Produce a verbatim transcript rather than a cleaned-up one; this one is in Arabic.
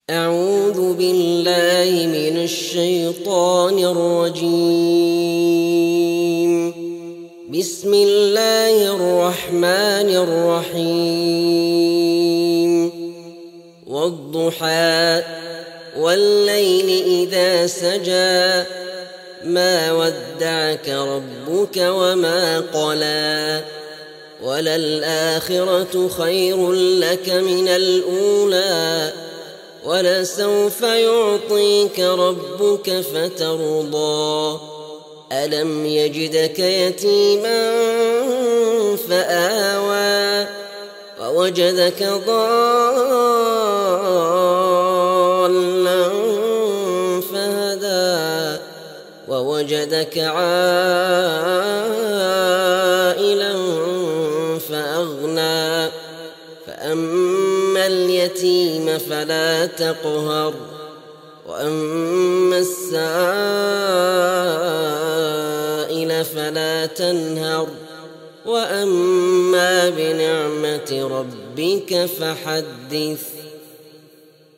أعوذ بالله من الشيطان الرجيم. بسم الله الرحمن الرحيم. والضحى والليل إذا سجى ما ودعك ربك وما قلى وللآخرة خير لك من الأولى ولسوف يعطيك ربك فترضى ألم يجدك يتيما فآوى ووجدك ضالا فهدى ووجدك عائلا فأغنى فأما اليتيم فلا تقهر وأما السائل فلا تنهر وأما بنعمة ربك فحدث.